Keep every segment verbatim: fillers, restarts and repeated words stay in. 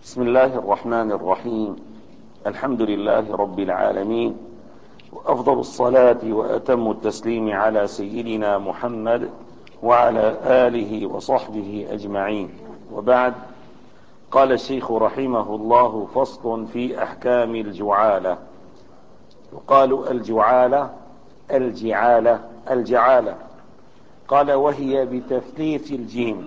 بسم الله الرحمن الرحيم. الحمد لله رب العالمين، وأفضل الصلاة وأتم التسليم على سيدنا محمد وعلى آله وصحبه أجمعين، وبعد. قال الشيخ رحمه الله: فصل في أحكام الجعالة. يقال الجعالة الجعالة الجعالة. قال: وهي بتثليث الجيم.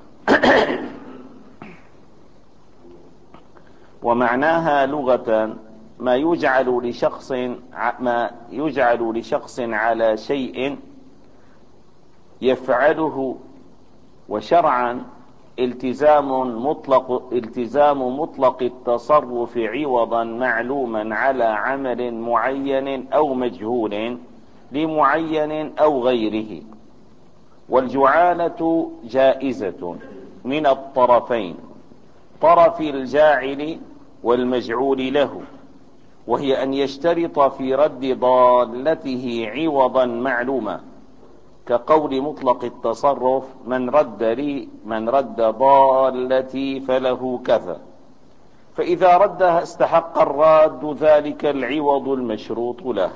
ومعناها لغة ما يجعل لشخص ما يجعل لشخص على شيء يفعله، وشرعا التزام مطلق التزام مطلق التصرف عوضا معلوما على عمل معين أو مجهول لمعين أو غيره. والجعالة جائزة من الطرفين، طرف الجاعل والمجعول له، وهي أن يشترط في رد ضالته عوضا معلوما، كقول مطلق التصرف: من رد لي من رد ضالتي فله كذا. فإذا ردها استحق الراد ذلك العوض المشروط له.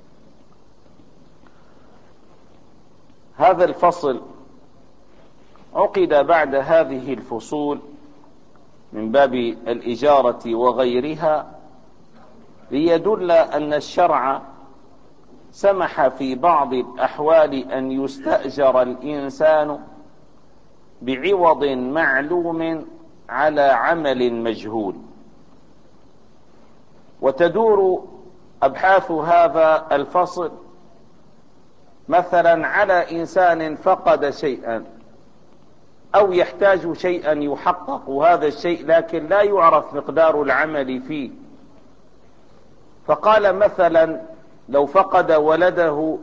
هذا الفصل عقد بعد هذه الفصول من باب الإجارة وغيرها، ليدل أن الشرع سمح في بعض الأحوال أن يستأجر الإنسان بعوض معلوم على عمل مجهول. وتدور أبحاث هذا الفصل مثلا على إنسان فقد شيئا أو يحتاج شيئا يحقق هذا الشيء، لكن لا يعرف مقدار العمل فيه. فقال مثلا: لو فقد ولده،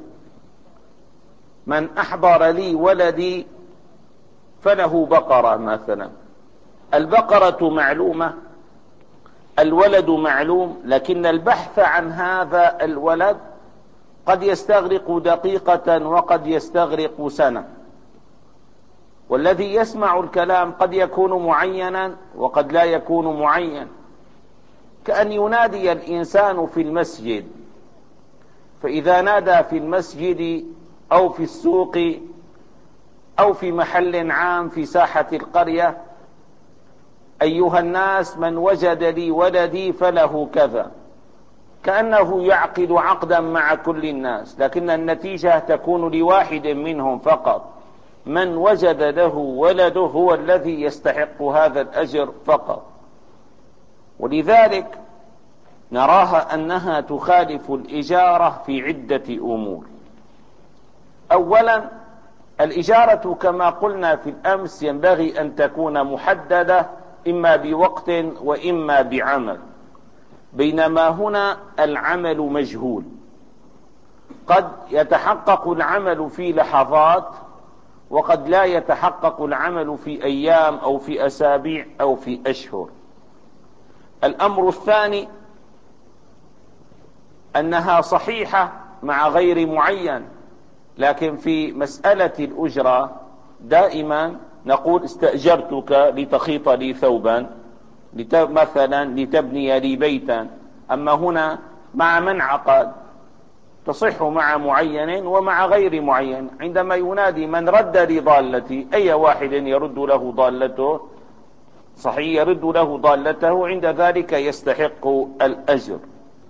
من أحضر لي ولدي فله بقرة مثلا. البقرة معلومة، الولد معلوم، لكن البحث عن هذا الولد قد يستغرق دقيقة وقد يستغرق سنة. والذي يسمع الكلام قد يكون معينا وقد لا يكون معين، كأن ينادي الإنسان في المسجد، فإذا نادى في المسجد أو في السوق أو في محل عام في ساحة القرية: أيها الناس، من وجد لي ولدي فله كذا، كأنه يعقد عقدا مع كل الناس، لكن النتيجة تكون لواحد منهم فقط. من وجد له ولده هو الذي يستحق هذا الأجر فقط. ولذلك نراها أنها تخالف الإجارة في عدة أمور. أولا، الإجارة كما قلنا في الأمس ينبغي أن تكون محددة، إما بوقت وإما بعمل، بينما هنا العمل مجهول. قد يتحقق العمل في لحظات، وقد لا يتحقق العمل في أيام أو في أسابيع أو في أشهر. الأمر الثاني أنها صحيحة مع غير معين، لكن في مسألة الأجرة دائما نقول: استأجرتك لتخيط لي ثوبا مثلا، لتبني لي بيتا. أما هنا مع من عقد تصح مع معين ومع غير معين. عندما ينادي: من رد لي ضالتي، أي واحد يرد له ضالته؟ صحيح، يرد له ضالته، عند ذلك يستحق الأجر.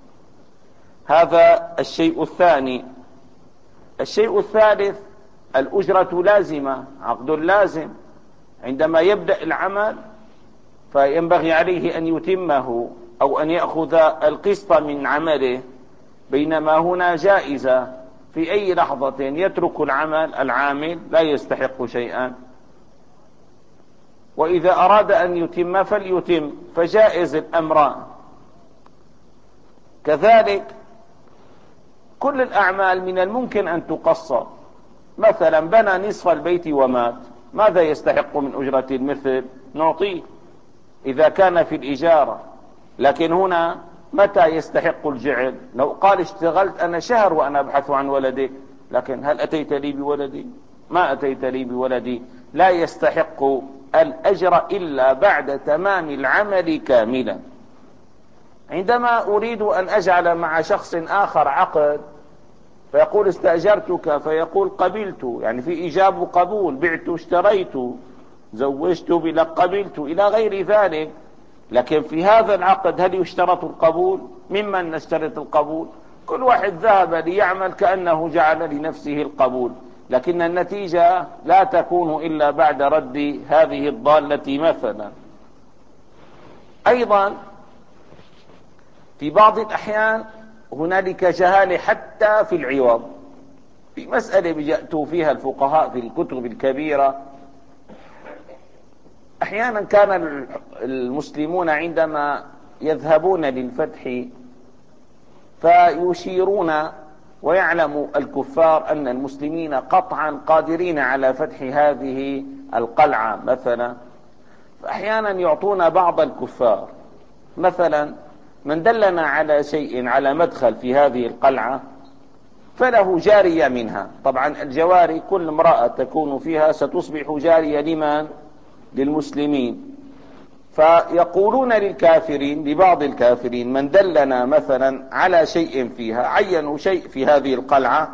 هذا الشيء الثاني. الشيء الثالث: الأجرة لازمة، عقد لازم. عندما يبدأ العمل فينبغي عليه أن يتمه أو أن يأخذ القسط من عمله، بينما هنا جائزة، في أي لحظة يترك العمل العامل لا يستحق شيئا. وإذا أراد أن يتم فليتم، فجائز الأمران. كذلك كل الأعمال من الممكن أن تقصر. مثلا بنى نصف البيت ومات، ماذا يستحق من أجرة المثل؟ نعطيه إذا كان في الإجارة. لكن هنا متى يستحق الجعل؟ لو قال: اشتغلت أنا شهر وأنا أبحث عن ولدي، لكن هل أتيت لي بولدي؟ ما أتيت لي بولدي، لا يستحق الأجر إلا بعد تمام العمل كاملا. عندما أريد أن أجعل مع شخص آخر عقد فيقول استأجرتك، فيقول قبلت، يعني في إيجاب وقبول، بعت اشتريت، زوجت بلا قبلت إلى غير ذلك. لكن في هذا العقد هل يشترط القبول؟ ممن نشترط القبول؟ كل واحد ذهب ليعمل كأنه جعل لنفسه القبول، لكن النتيجة لا تكون إلا بعد رد هذه الضالة مثلا. أيضا في بعض الأحيان هنالك جهالة حتى في العوض. في مسألة بيأتوا فيها الفقهاء في الكتب الكبيرة، أحيانا كان المسلمون عندما يذهبون للفتح فيشيرون ويعلم الكفار أن المسلمين قطعا قادرين على فتح هذه القلعة مثلا، فأحيانا يعطون بعض الكفار مثلا من دلنا على شيء على مدخل في هذه القلعة فله جارية منها. طبعا الجواري كل امرأة تكون فيها ستصبح جارية لمن؟ للمسلمين. فيقولون للكافرين، لبعض الكافرين، من دلنا مثلا على شيء فيها، عينوا شيء في هذه القلعة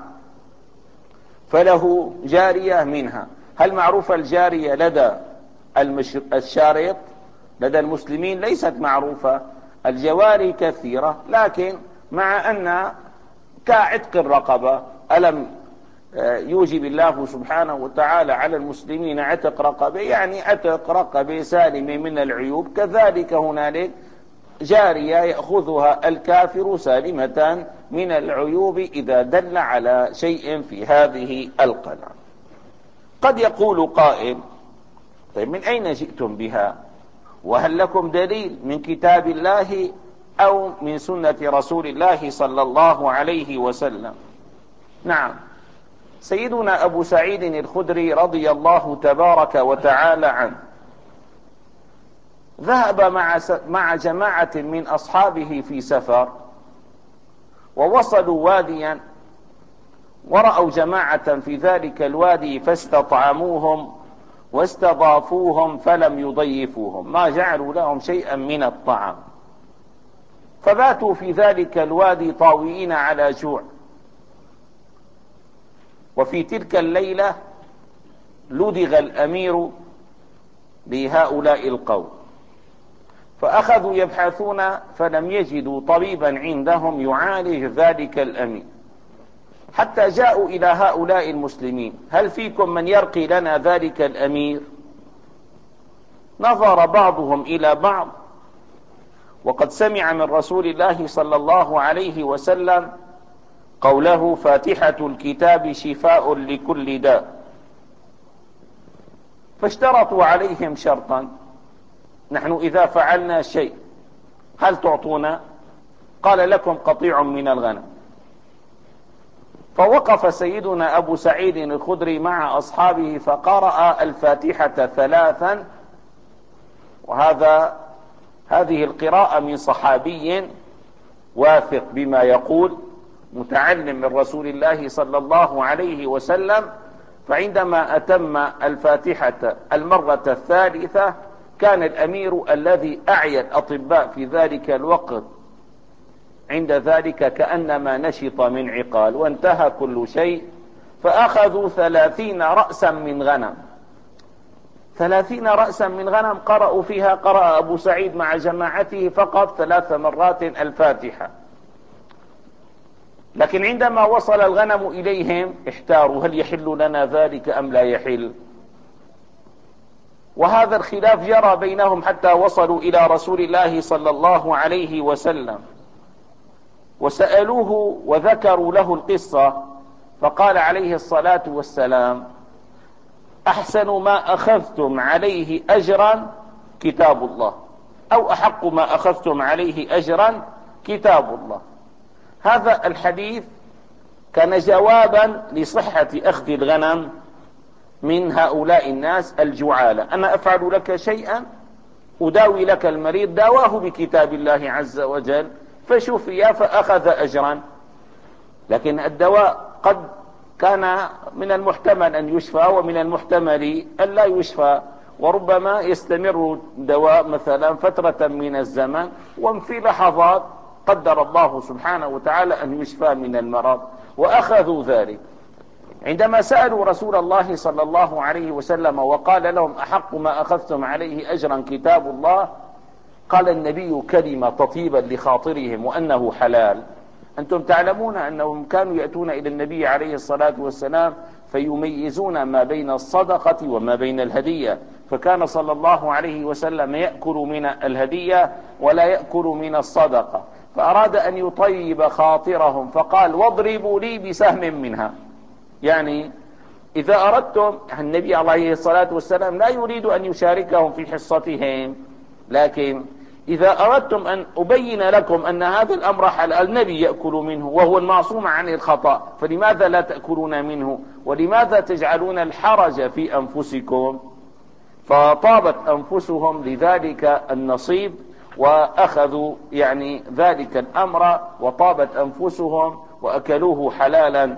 فله جارية منها. هل معروفة الجارية لدى الشارط؟ لدى المسلمين ليست معروفة. الجواري كثيرة، لكن مع أن كعتق الرقبة، ألم يوجب الله سبحانه وتعالى على المسلمين عتق رقبة، يعني عتق رقبة سالمة من العيوب، كذلك هنالك جارية يأخذها الكافر سالمة من العيوب إذا دل على شيء في هذه القلعة. قد يقول قائل: طيب من أين جئتم بها؟ وهل لكم دليل من كتاب الله أو من سنة رسول الله صلى الله عليه وسلم؟ نعم، سيدنا أبو سعيد الخدري رضي الله تبارك وتعالى عنه ذهب مع مع جماعة من أصحابه في سفر، ووصلوا واديا ورأوا جماعة في ذلك الوادي فاستطعموهم واستضافوهم فلم يضيفوهم، ما جعلوا لهم شيئا من الطعام، فباتوا في ذلك الوادي طاويين على جوع. وفي تلك الليلة لدغ الأمير لهؤلاء القوم، فأخذوا يبحثون فلم يجدوا طبيبا عندهم يعالج ذلك الأمير، حتى جاءوا إلى هؤلاء المسلمين: هل فيكم من يرقي لنا ذلك الأمير؟ نظر بعضهم إلى بعض، وقد سمع من رسول الله صلى الله عليه وسلم قوله: فاتحة الكتاب شفاء لكل داء. فاشترطوا عليهم شرطا: نحن إذا فعلنا شيء هل تعطونا؟ قال: لكم قطيع من الغنم. فوقف سيدنا أبو سعيد الخدري مع أصحابه فقرأ الفاتحة ثلاثا، وهذا هذه القراءة من صحابي واثق بما يقول، متعلم من رسول الله صلى الله عليه وسلم. فعندما أتم الفاتحة المرة الثالثة كان الأمير الذي أعيا الأطباء في ذلك الوقت عند ذلك كأنما نشط من عقال، وانتهى كل شيء. فأخذوا ثلاثين رأسا من غنم، ثلاثين رأسا من غنم قرأوا فيها، قرأ أبو سعيد مع جماعته فقط ثلاث مرات الفاتحة. لكن عندما وصل الغنم إليهم احتاروا: هل يحل لنا ذلك أم لا يحل؟ وهذا الخلاف جرى بينهم حتى وصلوا إلى رسول الله صلى الله عليه وسلم وسألوه وذكروا له القصة، فقال عليه الصلاة والسلام: أحسن ما أخذتم عليه أجرا كتاب الله، أو أحق ما أخذتم عليه أجرا كتاب الله. هذا الحديث كان جوابا لصحة أخذ الغنم من هؤلاء الناس الجعالة. أنا أفعل لك شيئا، أداوي لك المريض، داواه بكتاب الله عز وجل فشفي فأخذ أجرا. لكن الدواء قد كان من المحتمل أن يشفى ومن المحتمل أن لا يشفى، وربما يستمر دواء مثلا فترة من الزمن، وفي لحظات قدر الله سبحانه وتعالى أن يشفى من المرض، وأخذوا ذلك. عندما سألوا رسول الله صلى الله عليه وسلم وقال لهم: أحق ما أخذتم عليه أجرا كتاب الله، قال النبي كلمة تطيبا لخاطرهم وأنه حلال. أنتم تعلمون أنهم كانوا يأتون إلى النبي عليه الصلاة والسلام فيميزون ما بين الصدقة وما بين الهدية، فكان صلى الله عليه وسلم يأكل من الهدية ولا يأكل من الصدقة، فأراد أن يطيب خاطرهم فقال: واضربوا لي بسهم منها. يعني إذا أردتم، النبي عليه الصلاة والسلام لا يريد أن يشاركهم في حصتهم، لكن إذا أردتم أن أبين لكم أن هذا الأمر حلال، النبي يأكل منه وهو المعصوم عن الخطأ، فلماذا لا تأكلون منه؟ ولماذا تجعلون الحرج في أنفسكم؟ فطابت أنفسهم لذلك النصيب وأخذوا يعني ذلك الأمر، وطابت أنفسهم وأكلوه حلالا.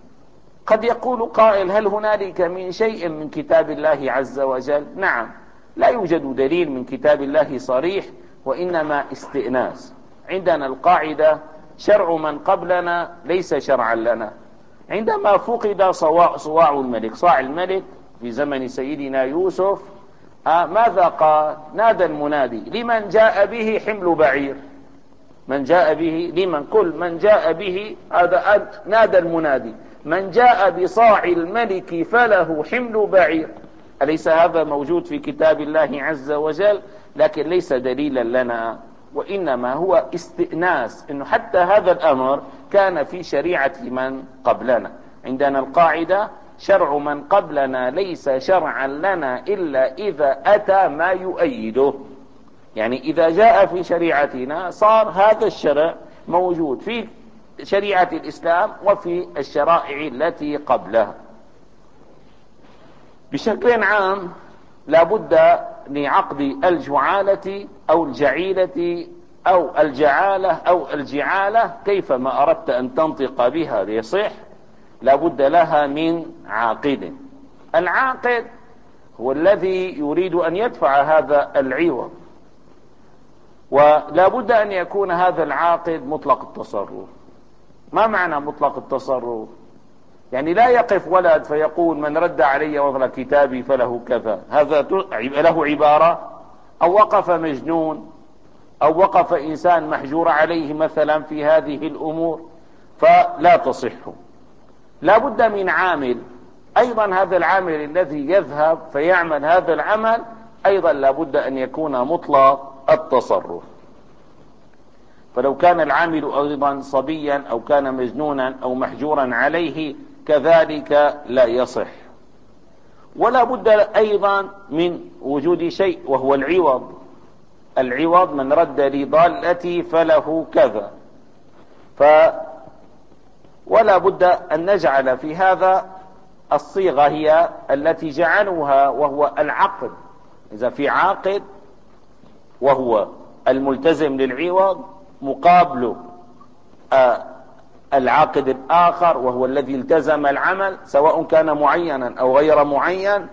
قد يقول قائل: هل هنالك من شيء من كتاب الله عز وجل؟ نعم، لا يوجد دليل من كتاب الله صريح، وإنما استئناس. عندنا القاعدة: شرع من قبلنا ليس شرعا لنا. عندما فقد صواع, صواع الملك صاع الملك في زمن سيدنا يوسف، آه ماذا قال؟ نادى المنادي: لمن جاء به حمل بعير. من جاء به لمن؟ كل من جاء به. هذا نادى المنادي: من جاء بصاع الملك فله حمل بعير. أليس هذا موجود في كتاب الله عز وجل؟ لكن ليس دليلا لنا، وإنما هو استئناس، إنه حتى هذا الأمر كان في شريعة من قبلنا. عندنا القاعدة: شرع من قبلنا ليس شرعا لنا إلا إذا أتى ما يؤيده. يعني إذا جاء في شريعتنا صار هذا الشرع موجود في شريعة الإسلام وفي الشرائع التي قبلها. بشكل عام لابد لعقد الجعالة أو الجعيلة أو الجعالة أو الجعالة، كيفما أردت أن تنطق بها ليصح، لابد لها من عاقد. العاقد هو الذي يريد أن يدفع هذا العوض، ولابد أن يكون هذا العاقد مطلق التصرف. ما معنى مطلق التصرف؟ يعني لا يقف ولد فيقول: من رد علي وضع كتابي فله كذا، هذا له عبارة. أو وقف مجنون، أو وقف إنسان محجور عليه مثلا في هذه الأمور، فلا تصح. لا بد من عامل، أيضا هذا العامل الذي يذهب فيعمل هذا العمل أيضا لا بد أن يكون مطلق التصرف. فلو كان العامل أيضا صبيا أو كان مجنونا أو محجورا عليه كذلك لا يصح. ولا بد أيضا من وجود شيء وهو العوض. العوض: من رد لي ضالتي فله كذا. ف ولا بد أن نجعل في هذا الصيغة هي التي جعلوها، وهو العقد. إذا في عاقد وهو الملتزم للعوض، مقابله آه العاقد الآخر وهو الذي التزم العمل، سواء كان معينا أو غير معين.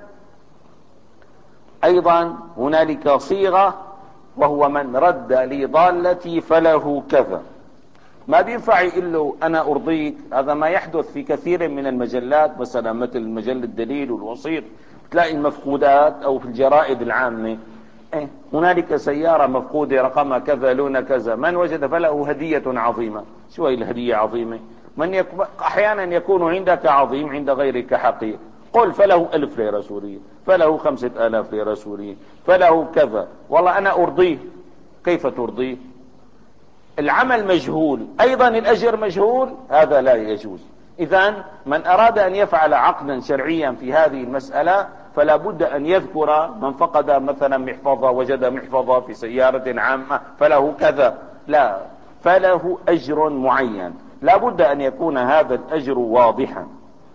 أيضا هنالك صيغة وهو: من رد لي ضالتي فله كذا. ما بينفع يقول له أنا أرضيك. هذا ما يحدث في كثير من المجلات، مثلا مثل مجلة الدليل والوصير، تلاقي المفقودات، أو في الجرائد العامة: إيه هنالك سيارة مفقودة رقمها كذا لون كذا، من وجد فله هدية عظيمة. شو هي الهدية عظيمة؟ من يك... أحيانا يكون عندك عظيم عند غيرك حقير. قل فله ألف ليرة سورية، فله خمسة آلاف ليرة سورية، فله كذا. والله أنا أرضيه. كيف ترضيه؟ العمل مجهول، أيضا الأجر مجهول، هذا لا يجوز. إذن من أراد أن يفعل عقدا شرعيا في هذه المسألة فلا بد أن يذكر: من فقد مثلا محفظة، وجد محفظة في سيارة عامة فله كذا. لا، فله أجر معين، لا بد أن يكون هذا الأجر واضحا.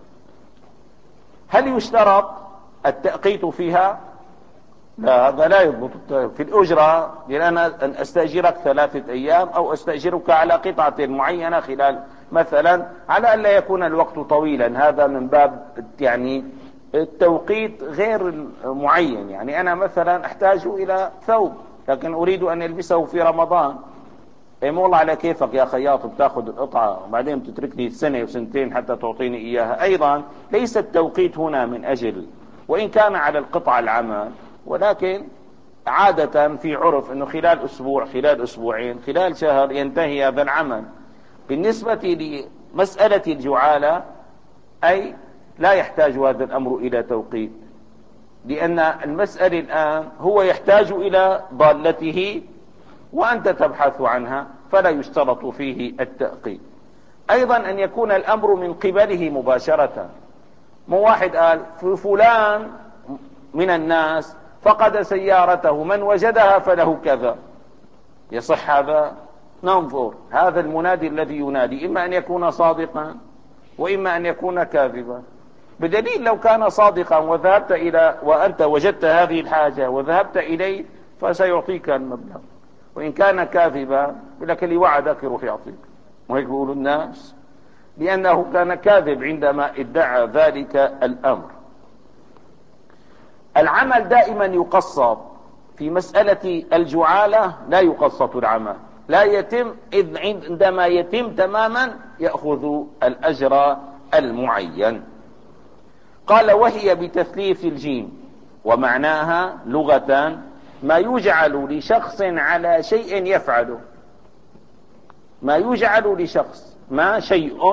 هل يشترط التأقيت فيها؟ لا، هذا لا يضبط في الأجرة، لأن أنا أن أستأجرك ثلاثة أيام أو أستأجرك على قطعة معينة خلال مثلا، على أن لا يكون الوقت طويلا. هذا من باب يعني التوقيت غير معين. يعني أنا مثلا أحتاج إلى ثوب لكن أريد أن ألبسه في رمضان، اي والله على كيفك يا خياط، بتاخذ القطعة وبعدين بتتركني سنة وسنتين حتى تعطيني إياها. أيضا ليس التوقيت هنا من أجل، وإن كان على القطعة العمل، ولكن عادة في عرف أنه خلال أسبوع، خلال أسبوعين، خلال شهر ينتهي هذا العمل. بالنسبة لمسألة الجعالة أي لا يحتاج هذا الأمر إلى توقيت، لأن المسألة الآن هو يحتاج إلى ضالته وأنت تبحث عنها، فلا يشترط فيه التأقيت. أيضا أن يكون الأمر من قبله مباشرة. مو واحد قال فلان من الناس فقد سيارته، من وجدها فله كذا، يصح هذا؟ ننظر هذا المنادي الذي ينادي إما أن يكون صادقا وإما أن يكون كاذبا. بدليل لو كان صادقا وذهبت إلى وأنت وجدت هذه الحاجة وذهبت إليه فسيعطيك المبلغ، وإن كان كاذبا لك اللي وعدك يروح يعطيك، وهيك بيقولوا الناس، لأنه كان كاذب عندما ادعى ذلك الأمر. العمل دائما يقسط. في مسألة الجعالة لا يقسط العمل، لا يتم، إذ عندما يتم تماما يأخذ الأجر المعين. قال وهي بتثليث الجيم، ومعناها لغة ما يجعل لشخص على شيء يفعله. ما يجعل لشخص، ما شيء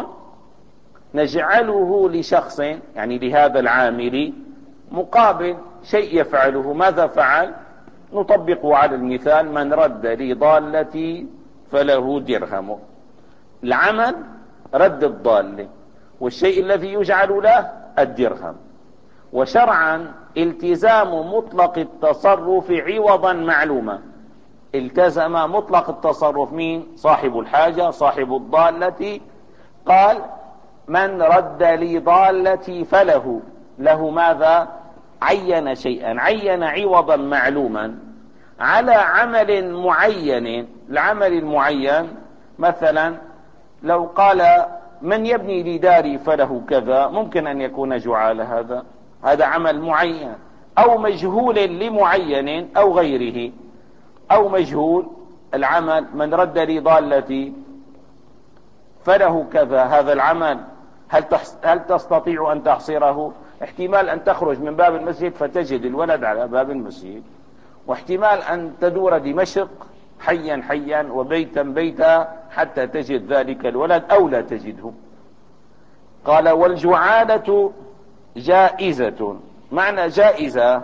نجعله لشخص يعني لهذا العامل مقابل شيء يفعله. ماذا فعل؟ نطبقه على المثال: من رد لي ضالتي فله درهم. العمل رد الضالة، والشيء الذي يجعل له الدرهم. وشرعا التزام مطلق التصرف عوضا معلوما. التزم مطلق التصرف مين؟ صاحب الحاجة، صاحب الضالة. قال من رد لي ضالتي فله، له ماذا؟ عين شيئا، عين عوضا معلوما على عمل معين. العمل المعين مثلا لو قال من يبني لي داري فله كذا، ممكن أن يكون جعال، هذا هذا عمل معين، أو مجهول لمعين أو غيره. أو مجهول العمل من رد لي ضالتي فله كذا، هذا العمل هل هل تستطيع أن تحصره؟ احتمال أن تخرج من باب المسجد فتجد الولد على باب المسجد، واحتمال أن تدور دمشق حيا حيا وبيتا بيتا حتى تجد ذلك الولد أو لا تجده. قال والجعالة جائزة. معنى جائزة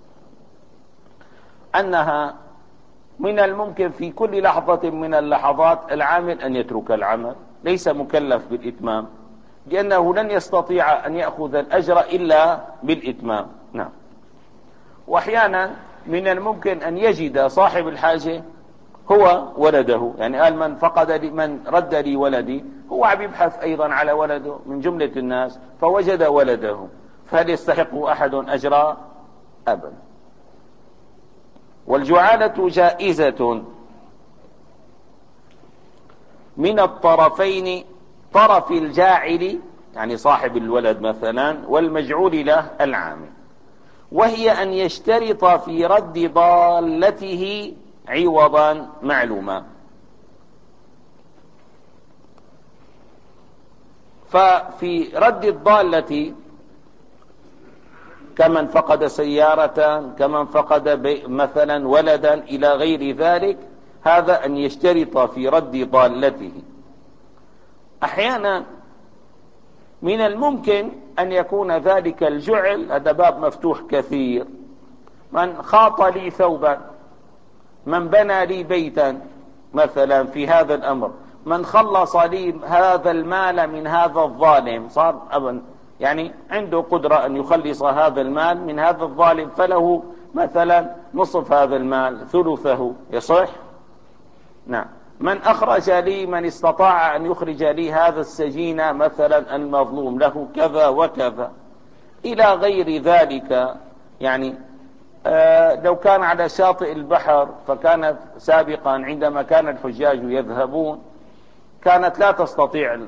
أنها من الممكن في كل لحظة من اللحظات العامل أن يترك العمل، ليس مكلف بالإتمام، لأنه لن يستطيع أن يأخذ الأجر إلا بالإتمام. نعم. وأحيانا من الممكن أن يجد صاحب الحاجة هو ولده، يعني قال من فقد لي، من رد لي ولدي، هو عم يبحث أيضا على ولده من جملة الناس فوجد ولده، فهل يستحق أحد أجر؟ أبدا. والجعالة جائزة من الطرفين، طرف الجاعل يعني صاحب الولد مثلا والمجعول له العامل، وهي أن يشترط في رد ضالته عوضا معلوما. ففي رد الضالة كمن فقد سيارة، كمن فقد مثلا ولدا إلى غير ذلك، هذا أن يشترط في رد ضالته. أحيانا من الممكن أن يكون ذلك الجعل، هذا باب مفتوح كثير، من خاط لي ثوبا، من بنى لي بيتا مثلا في هذا الأمر، من خلص لي هذا المال من هذا الظالم، صار أبا يعني عنده قدرة أن يخلص هذا المال من هذا الظالم، فله مثلا نصف هذا المال، ثلثه، يصح؟ نعم. من أخرج لي، من استطاع أن يخرج لي هذا السجين مثلا المظلوم، له كذا وكذا إلى غير ذلك. يعني آه لو كان على شاطئ البحر، فكانت سابقا عندما كان الحجاج يذهبون كانت لا تستطيع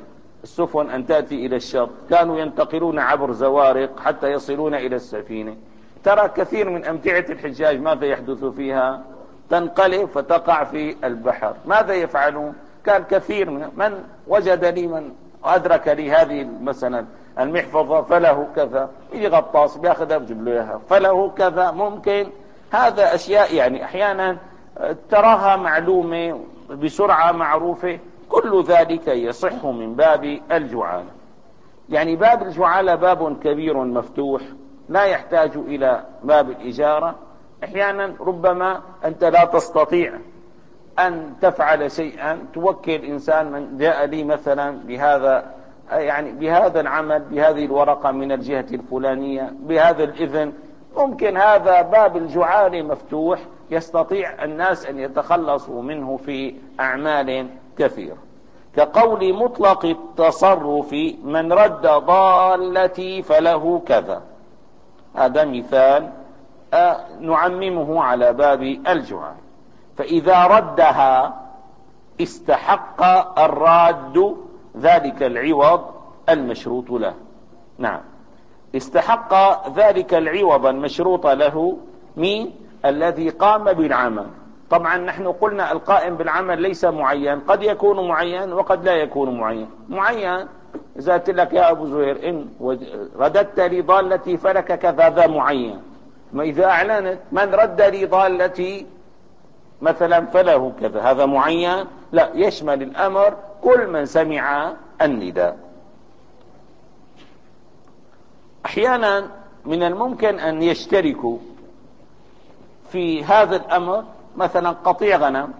السفن أن تأتي إلى الشط، كانوا ينتقلون عبر زوارق حتى يصلون إلى السفينة. ترى كثير من أمتعة الحجاج ماذا يحدث فيها؟ تنقلب فتقع في البحر. ماذا يفعلون؟ كان كثير من من وجد لي من أدرك لي هذه مثلا المحفظة فله كذا، يجي غطاس بياخذها بجيب له إياها، فله كذا. ممكن هذا أشياء يعني أحيانا تراها معلومة بسرعة معروفة، كل ذلك يصح من باب الجعالة. يعني باب الجعالة باب كبير مفتوح لا يحتاج إلى باب الإجارة. أحيانا ربما أنت لا تستطيع أن تفعل شيئا، توكل إنسان من جاء لي مثلا بهذا يعني بهذا العمل بهذه الورقة من الجهة الفلانية بهذا الإذن، ممكن هذا باب الجعالة مفتوح، يستطيع الناس أن يتخلصوا منه في أعمال كثيرة. كقول مطلق التصرف من رد ضالتي فله كذا، هذا مثال نعممه على باب الجعالة. فإذا ردها استحق الراد ذلك العوض المشروط له. نعم، استحق ذلك العوض المشروط له مين؟ الذي قام بالعمل. طبعا نحن قلنا القائم بالعمل ليس معين، قد يكون معين وقد لا يكون معين. معين إذا قلت لك يا أبو زهير إن رددت لي ضالتي فلك كذا، ذا معين. ما إذا أعلنت من رد لي ضالتي مثلا فله كذا، هذا معين؟ لا، يشمل الأمر كل من سمع النداء. أحيانا من الممكن أن يشتركوا في هذا الأمر، مثلا قطيع غنم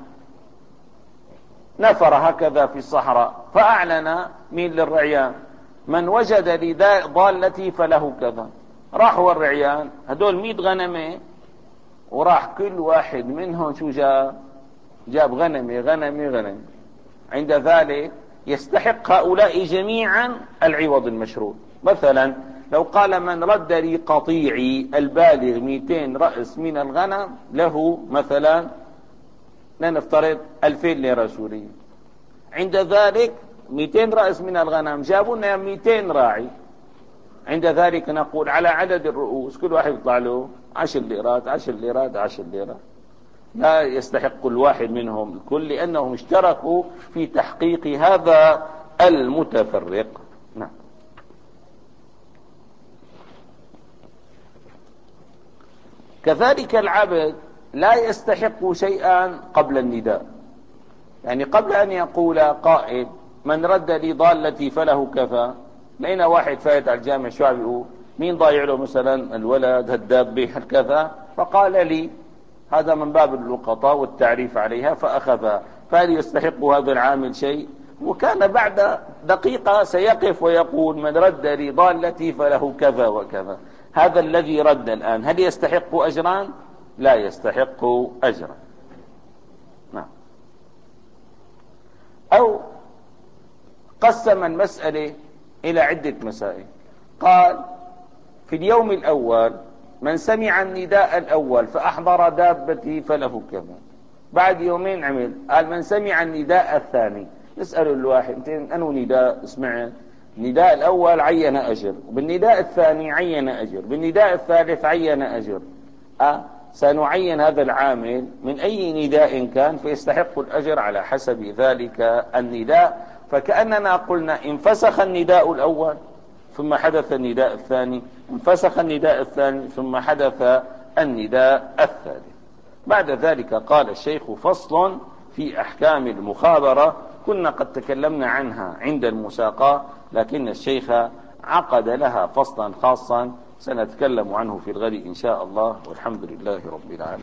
نفر هكذا في الصحراء، فأعلن مين للرعيان من وجد لي ضالتي فله كذا. راحوا الرعيان هدول مئة غنمة، وراح كل واحد منهم شو جاب؟ جاب غنمة غنمة غنمة. عند ذلك يستحق هؤلاء جميعا العوض المشروط. مثلا لو قال من رد لي قطيعي البالغ مئتين رأس من الغنم له مثلا لنفترض ألفين ليرة سورية، عند ذلك مئتين رأس من الغنم جابوا لنا مئتين راعي، عند ذلك نقول على عدد الرؤوس كل واحد يطلع له عشر ليرات عشر ليرات عشر ليرات. لا يستحق الواحد منهم الكل، لأنهم اشتركوا في تحقيق هذا المتفرق. نعم. كذلك العبد لا يستحق شيئا قبل النداء. يعني قبل أن يقول قائل من رد لي ضالتي فله كذا، لقينا واحد فايت على الجامع شو عم بيقول؟ مين ضايع له مثلا الولد هالدابة هالكذا، فقال لي، هذا من باب اللقطة والتعريف عليها فأخذها. فهل يستحق هذا العامل شيء؟ وكان بعد دقيقة سيقف ويقول من رد لي ضالتي فله كذا وكذا. هذا الذي رد الآن هل يستحق أجران؟ لا يستحق أجرا. نعم. أو قسم المسألة إلى عدة مسائل، قال في اليوم الأول من سمع النداء الأول فأحضر دابتي فله كذا. بعد يومين عمل قال من سمع النداء الثاني. نسأل الواحد أنه نداء سمعت؟ النداء الأول عين أجر، بالنداء الثاني عين أجر، بالنداء الثالث عين أجر. أه سنعين هذا العامل من أي نداء كان فيستحق الأجر على حسب ذلك النداء. فكأننا قلنا انفسخ النداء الأول ثم حدث النداء الثاني، انفسخ النداء الثاني ثم حدث النداء الثالث. بعد ذلك قال الشيخ فصل في أحكام المخابرة. كنا قد تكلمنا عنها عند المساقاة، لكن الشيخ عقد لها فصلا خاصا سنتكلم عنه في الغد إن شاء الله، والحمد لله رب العالمين.